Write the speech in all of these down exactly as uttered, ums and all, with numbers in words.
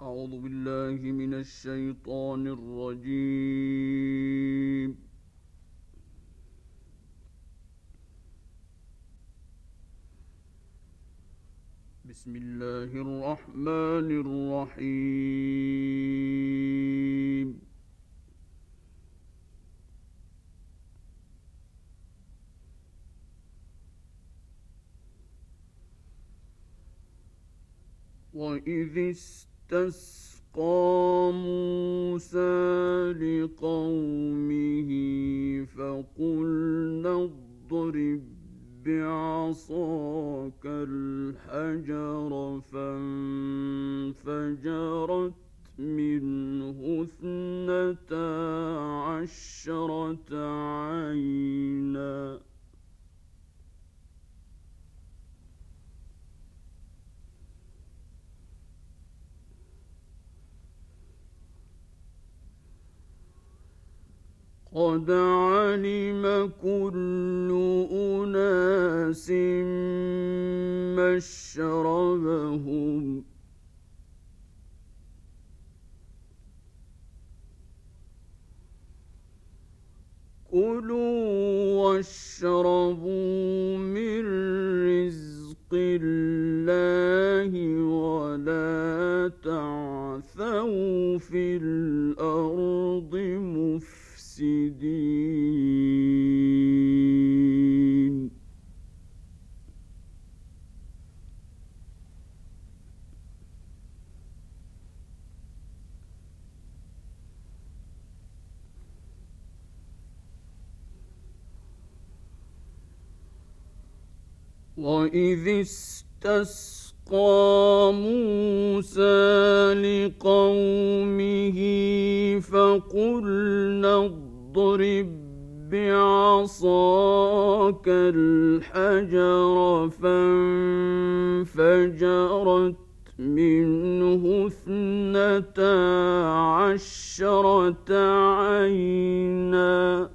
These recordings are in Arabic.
أعوذ بالله من الشيطان الرجيم. بسم الله الرحمن الرحيم. وإذ استسقى موسى لقومه فقلنا اضرب بعصاك الحجر فانفجرت منه اثنتا عشرة عينا قد علم كل أناس مشربهم كلوا واشربوا من رزق الله ولا تعثوا في الأرض مفسدين. وإذ استسقى موسى لقومه فقلنا اضرب بعصاك الحجر فانفجرت منه اثنتا عشرة عينا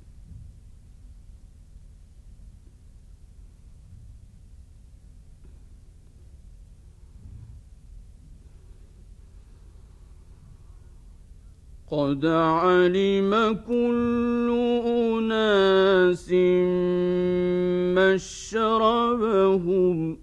قد علم كل أناس مشربهم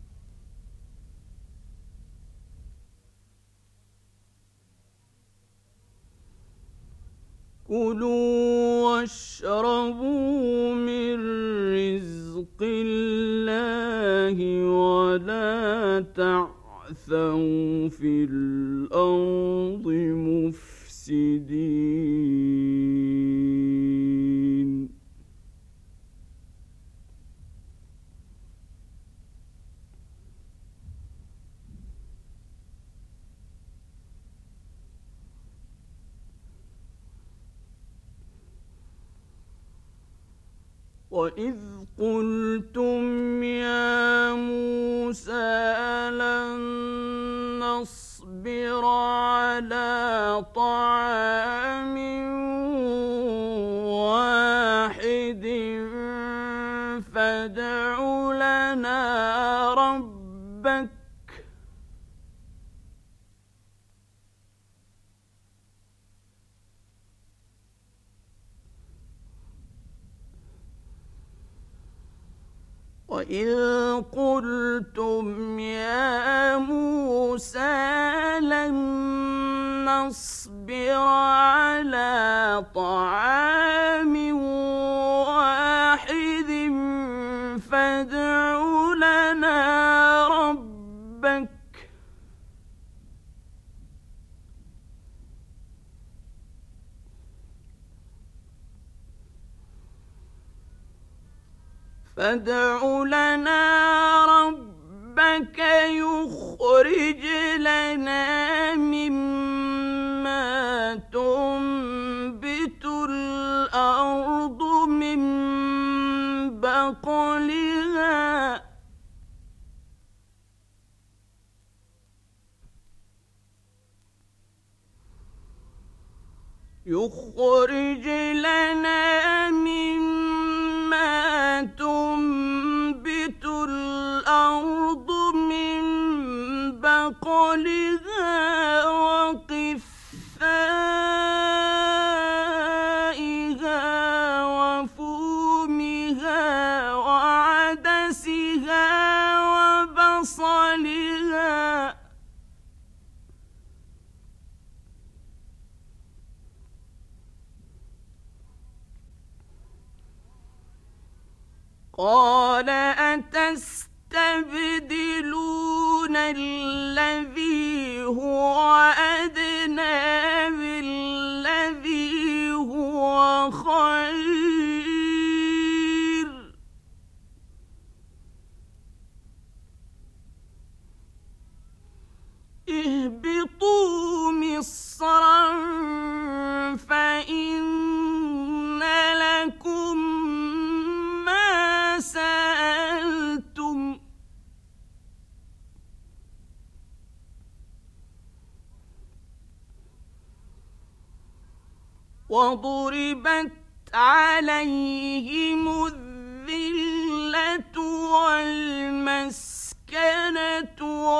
كلوا واشربوا من رزق الله ولا تعثوا في الأرض مفسدين. وإذ قلتم يا موسى لن نصبر على طعام واحد فادع لنا ربك وإذ قلتم يا موسى لن نصبر على طعام واحد فادع لنا ربك فادع لنا ربك يخرج لنا مما تنبت الأرض من بقلها يخرج لنا مما تنبت الأرض من بقلها قال أتستبدلون الذي هو أدنى بالذي هو خير اهبطوا مصرا فإن لكم ما سألتم وضربت عليهم الذلة والمسكنة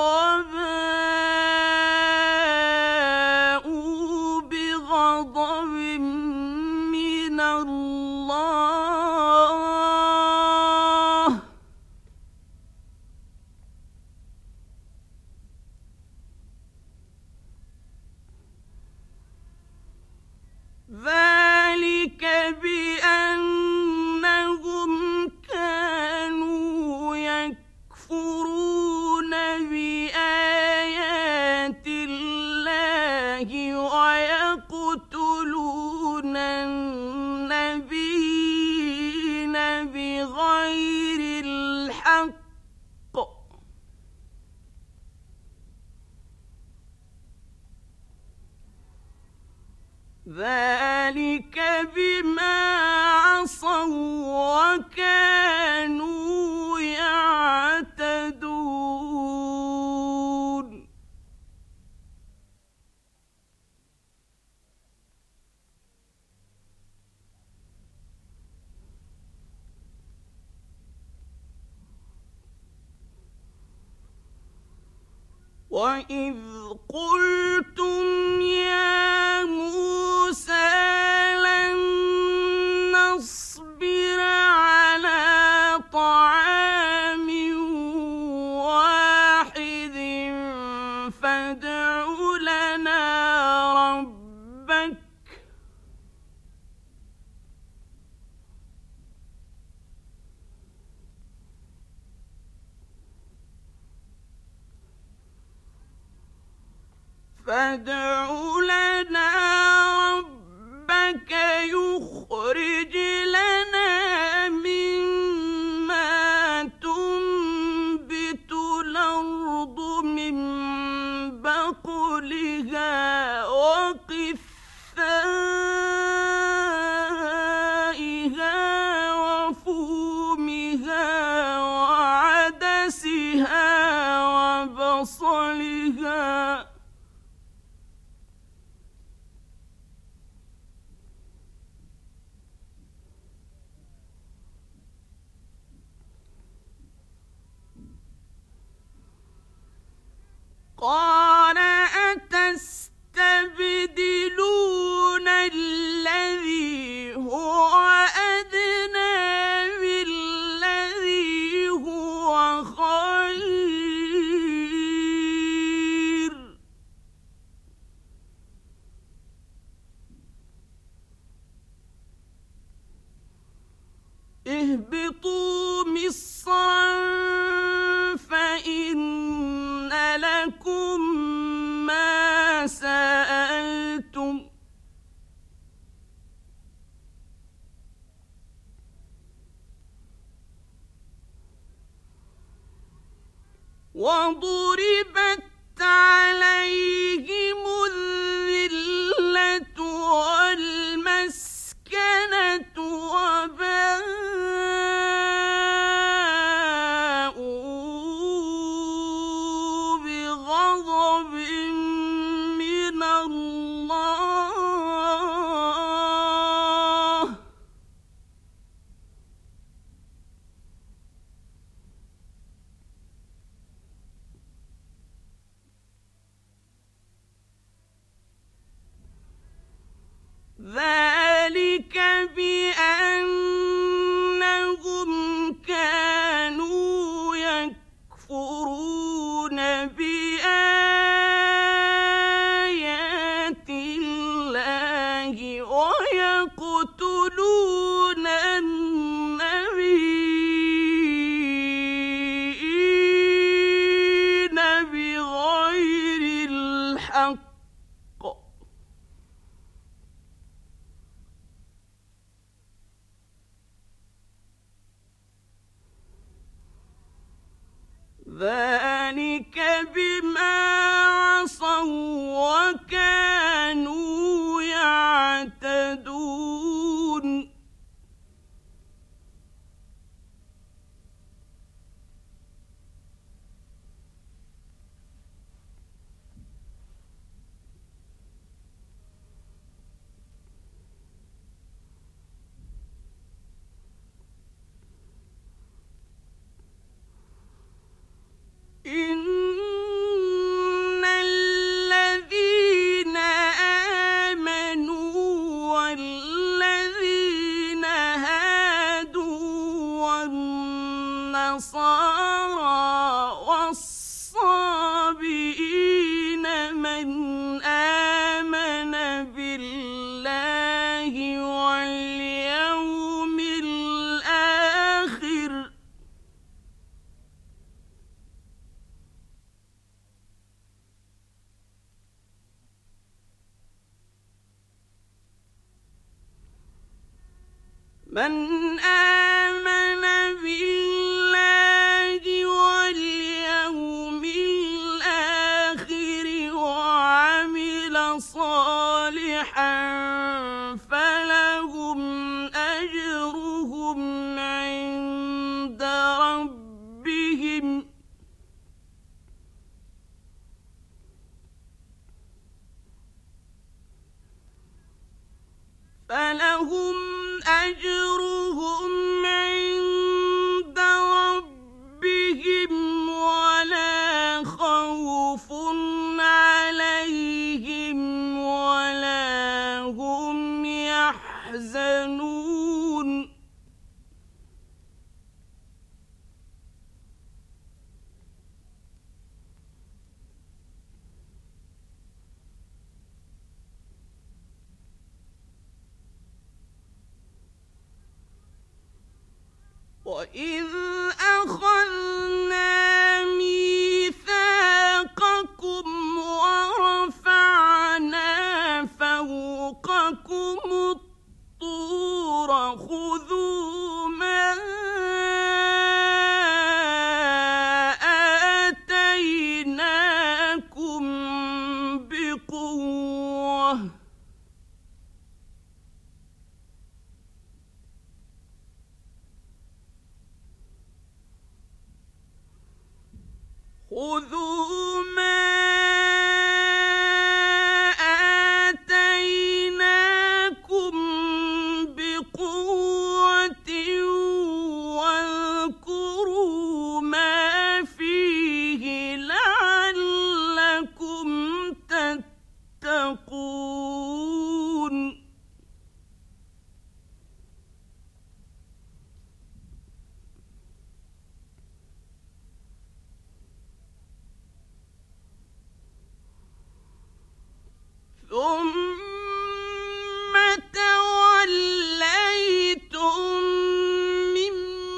وباءوا بغضب من الله ذلك بأنهم كانوا يكفرون بآيات الله ويقتلون النبيين بغير الحق ذلك بما عصوا وكانوا يعتدون وإذ قلتم يا موسى لن نصبر على طعام واحد فادع لنا ربك فادع لنا ربك يخرج لنا مما تنبت الأرض من بقلها وقثائها وفومها وعدسها وبصلها قال أتستبدلون الذي هو أدنى بالذي هو خير اهبطوا مصرا فإن لكم ما سألتم وضربت عليهم الذلة والمسكنة وباءوا بغضب من الله ذلك بما عصوا وكانوا يعتدون إن الذين آمنوا والذين هادوا والنصارى والصابئين من آمن بالله واليوم الآخر من آمن بالله واليوم الآخر وعمل صالحا فلهم أجرهم عند ربهم فلهم أجرهم عند ربهم ولا خوف عليهم ولا هم يحزنون وَإِذْ أَخَذْنَا مِيثَاقَكُمْ وَرَفَعْنَا فَوْقَكُمُ الطُّورَ خُذُوا مَا آتَيْنَاكُمْ بِقُوَّةٍ خذوا ما آتيناكم بقوة واذكروا ما فيه لعلكم تتقون ثم توليتم من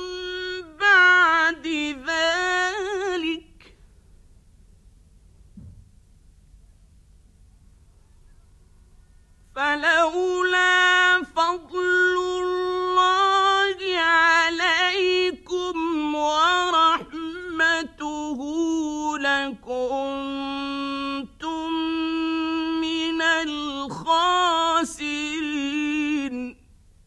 بعد ذلك فلولا فضل الله عليكم ورحمته لكنتم من الخاسرين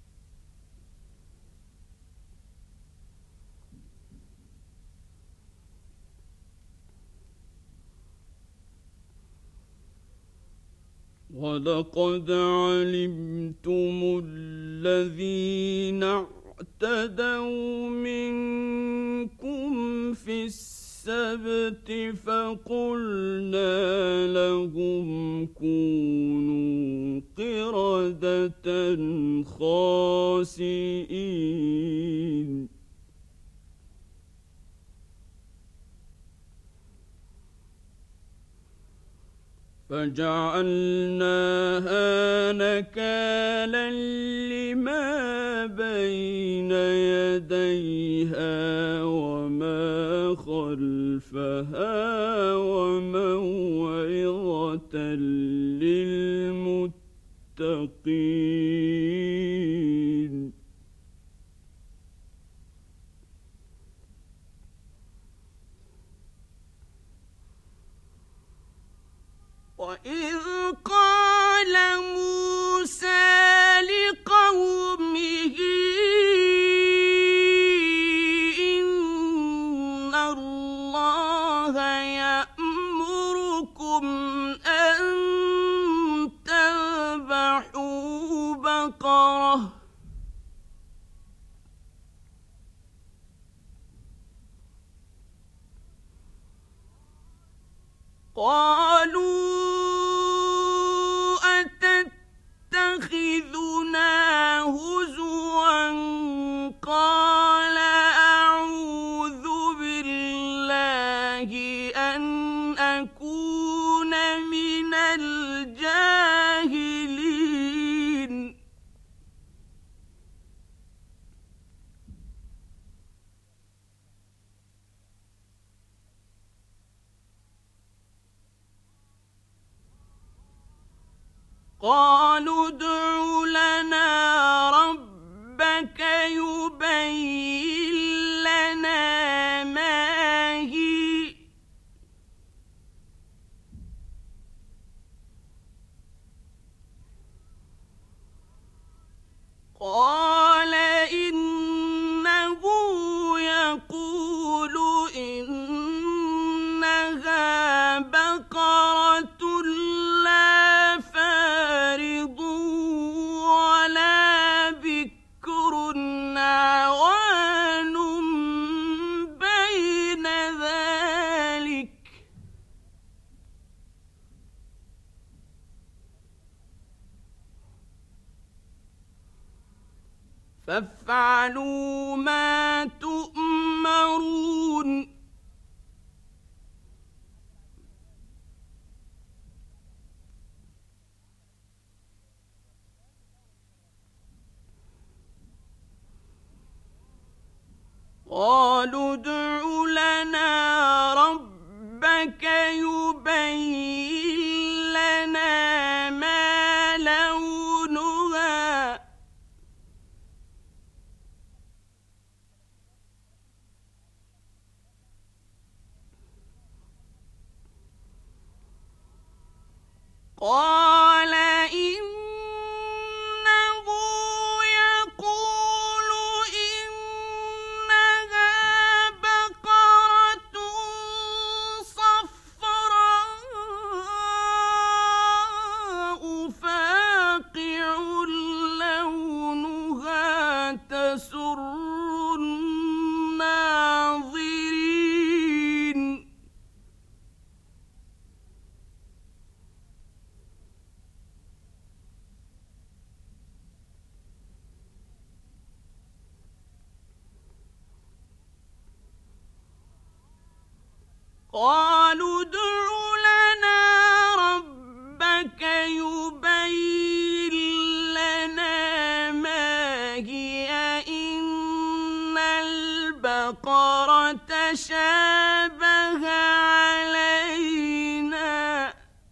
وَلَقَدْ عَلِمْتُمُ الَّذِينَ اعْتَدَوْا مِنكُمْ فِي السَّبْتِ فَقُلْنَا لَهُمْ كُونُوا قِرَدَةً خَاسِئِينَ فَجَعَلْنَاهَا نَكَالًا لِمَا بَيْنَ يَدَيْهَا وَمَا خَلْفَهَا وَمَوْعِظَةً لِلْمُتَّقِينَ وإذ قال موسى لقومه إن الله يأمركم أن تذبحوا بقرة قالوا أتتخذنا هزوا قال أعوذ بالله أن أكون من الجاهلين قالوا ادع لنا ربك يبين لنا ما هي قال إنه يقول إنها بقرة لا فارض ولا بكر عوان بين ذلك فافعلوا ما تؤمرون قالوا ادع لنا ربك يبين لنا ما لونها قال إنه يقول إنها بقرة صفراء فاقع لونها تسر الناظرين قالوا ادع لنا ربك يبين لنا ما هي إن البقرة شابه علينا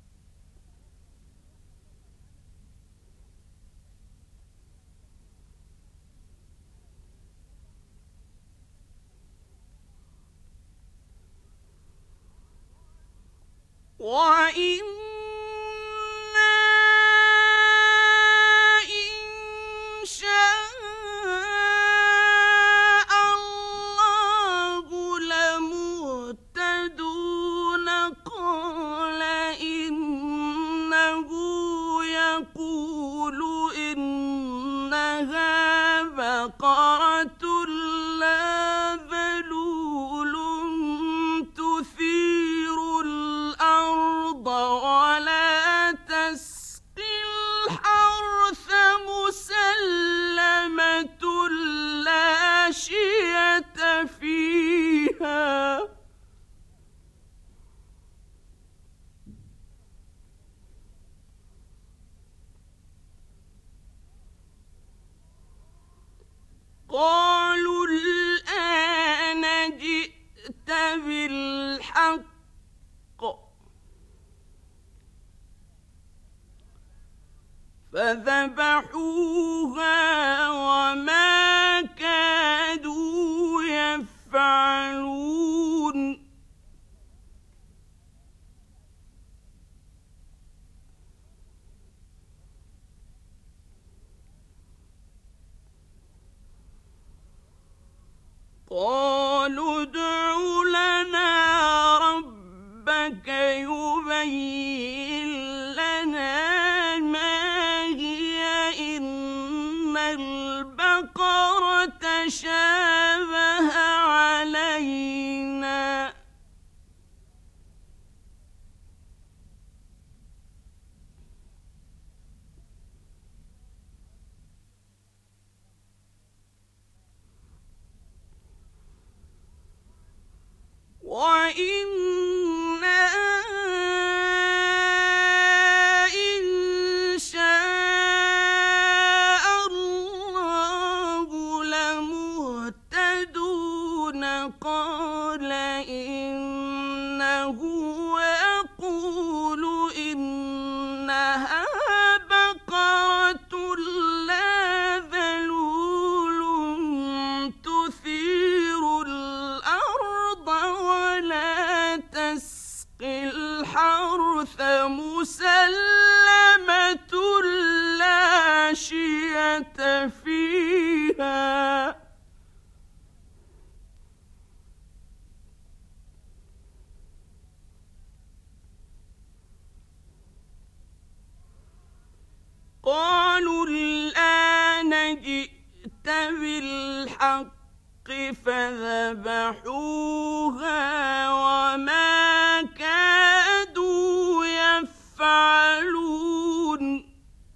وإنا إن شاء الله لمهتدون قال إنه يقول إنها بقرة لا ذلول تثير الأرض ولا تسقي الحرث مسلمة لا شية فيها قالوا الآن جئت بالحق فذبحوها وما كادوا يفعلون. يبين لنا ما هي إن البقرة تشابه علينا وإنا إن شاء الله لمهتدون قال إنه يقول إنها بقرة لا ذلول تثير الأرض ولا تسقي الحرث مسلمة لا شية فيها قالوا الآن جئت بالحق فذبحوها وما كادوا يفعلون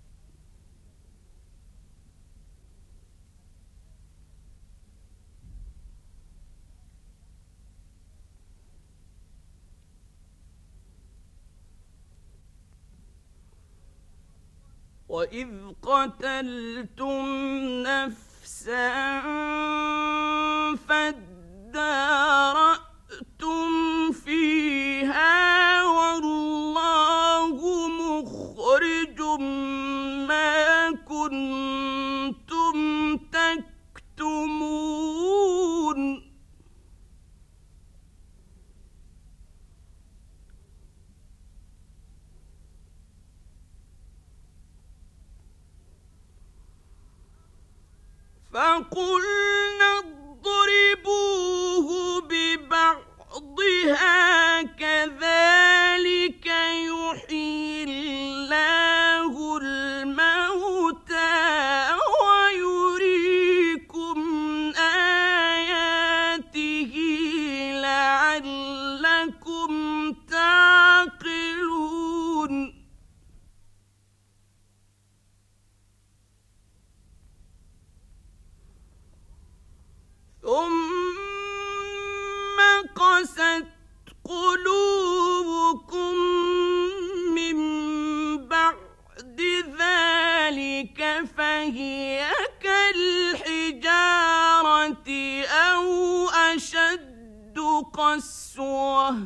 وإذ قتلتم نفسا فادارأتم فيها والله مخرج ما كنتم تكتمون فقلنا اضربوه ببعضها كذلك يحيي الله الموتى ويريكم آياته لعلكم تعقلون ثم قست قلوبكم من بعد ذلك فهي كالحجارة أو أشد قسوة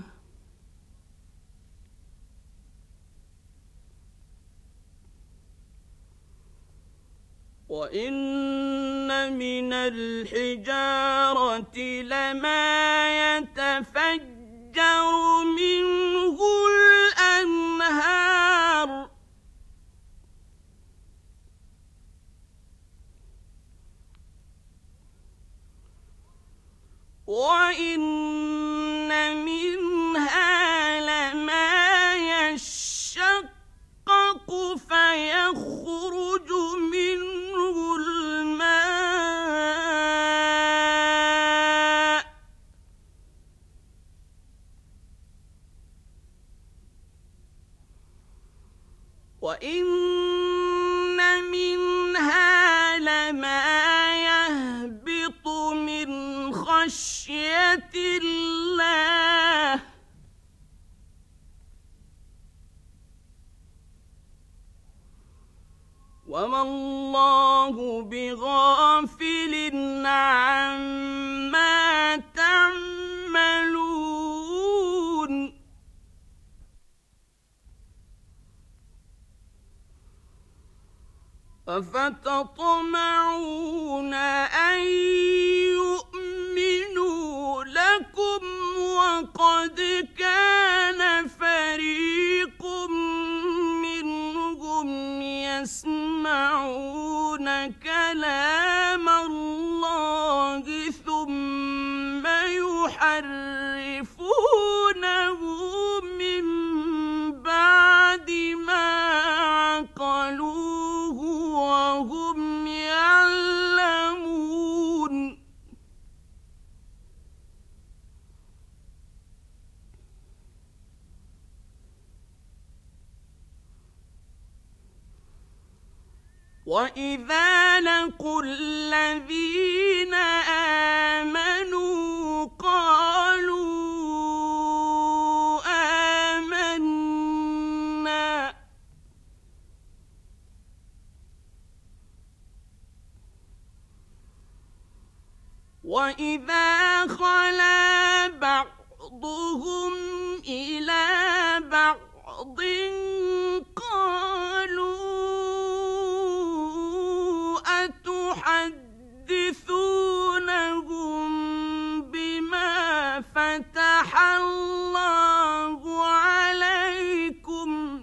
وإن من الحجارة لما يتفجر منه الأنهار وإن منها لما يشقق فيخرج منه الماء وإن منها لما يهبط من خشية الله وما الله بغافل عما تعملون أفتطمعون أن يؤمنوا لكم وقد كان فريق منهم يسمعون كلام الله ثم يحرفونه من وإذا لقوا الذين آمنوا قالوا آمنا وإذا خلا بعضهم إلى بعض قالوا أتحدثونهم بما فتح الله عليكم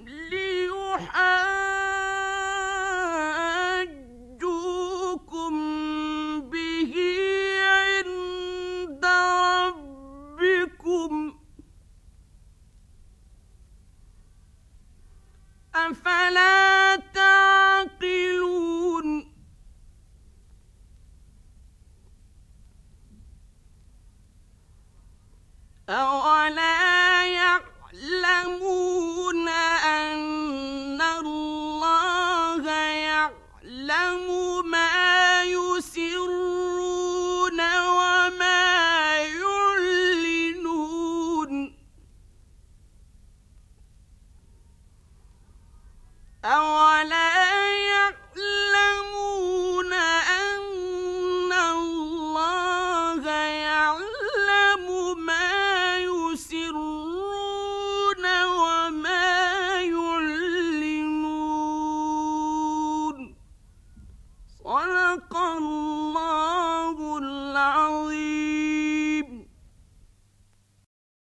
ليحاجوكم به عند ربكم أفلا تعقلون أولا يعلمون أن الله يعلم ما يسرون وما يعلنون أولا يعلمون أن الله يعلم ما يسرون وما يعلنون صدق الله